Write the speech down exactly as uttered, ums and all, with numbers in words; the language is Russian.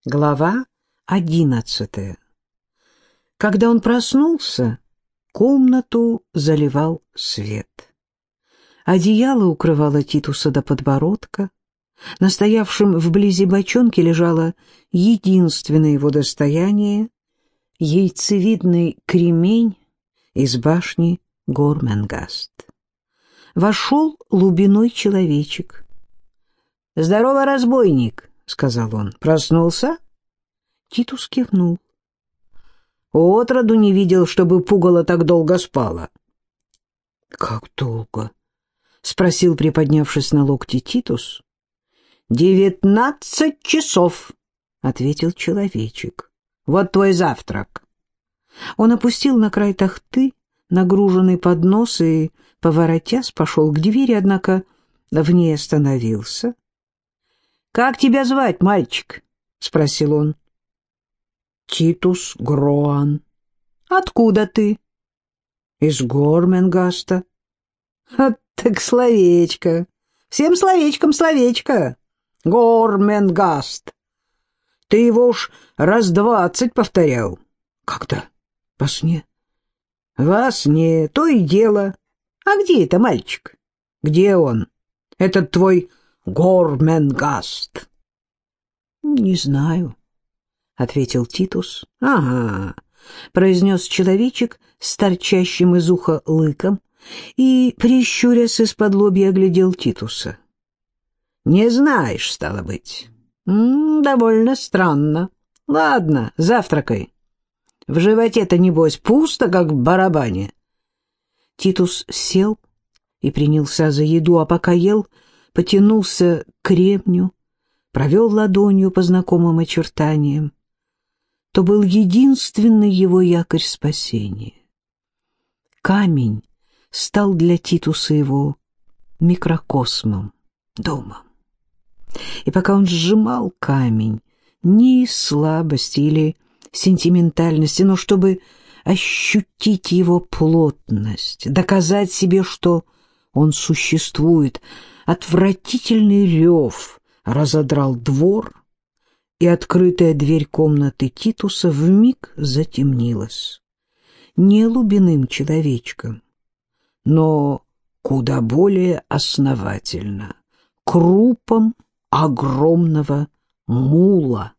Глава одиннадцатая. Когда он проснулся, комнату заливал свет. Одеяло укрывало Титуса до подбородка. На стоявшем вблизи бочонке лежало единственное его достояние — яйцевидный кремень из башни Горменгаст. Вошел лубиной человечек. «Здорово, разбойник!» — сказал он. «Проснулся?» Титус кивнул. «Отроду не видел, чтобы пугало так долго спало». «Как долго?» — спросил, приподнявшись на локти, Титус. «Девятнадцать часов», — ответил человечек. «Вот твой завтрак». Он опустил на край тахты нагруженный поднос и, поворотясь, пошел к двери, однако в ней остановился. «Как тебя звать, мальчик?» — спросил он. «Титус Гроан». «Откуда ты?» «Из Горменгаста». «Вот так словечко. Всем словечком словечко. Горменгаст. Ты его уж раз двадцать повторял». «Когда? Во сне?» «Во сне. То и дело. А где это мальчик? Где он? Этот твой Горменгаст?» «Не знаю», — ответил Титус. «Ага», — произнес человечек с торчащим из уха лыком и, прищурясь из-под лобья, оглядел Титуса. «Не знаешь, стало быть. М-м, довольно странно. Ладно, завтракай. В животе-то, небось, пусто, как в барабане». Титус сел и принялся за еду, а пока ел, потянулся к кремню, провел ладонью по знакомым очертаниям. То был единственный его якорь спасения. Камень стал для Титуса его микрокосмом, домом. И пока он сжимал камень, не из слабости или сентиментальности, но чтобы ощутить его плотность, доказать себе, что он существует, отвратительный рев разодрал двор, и открытая дверь комнаты Титуса вмиг затемнилась. Не лубиным человечком, но куда более основательно, крупом огромного мула.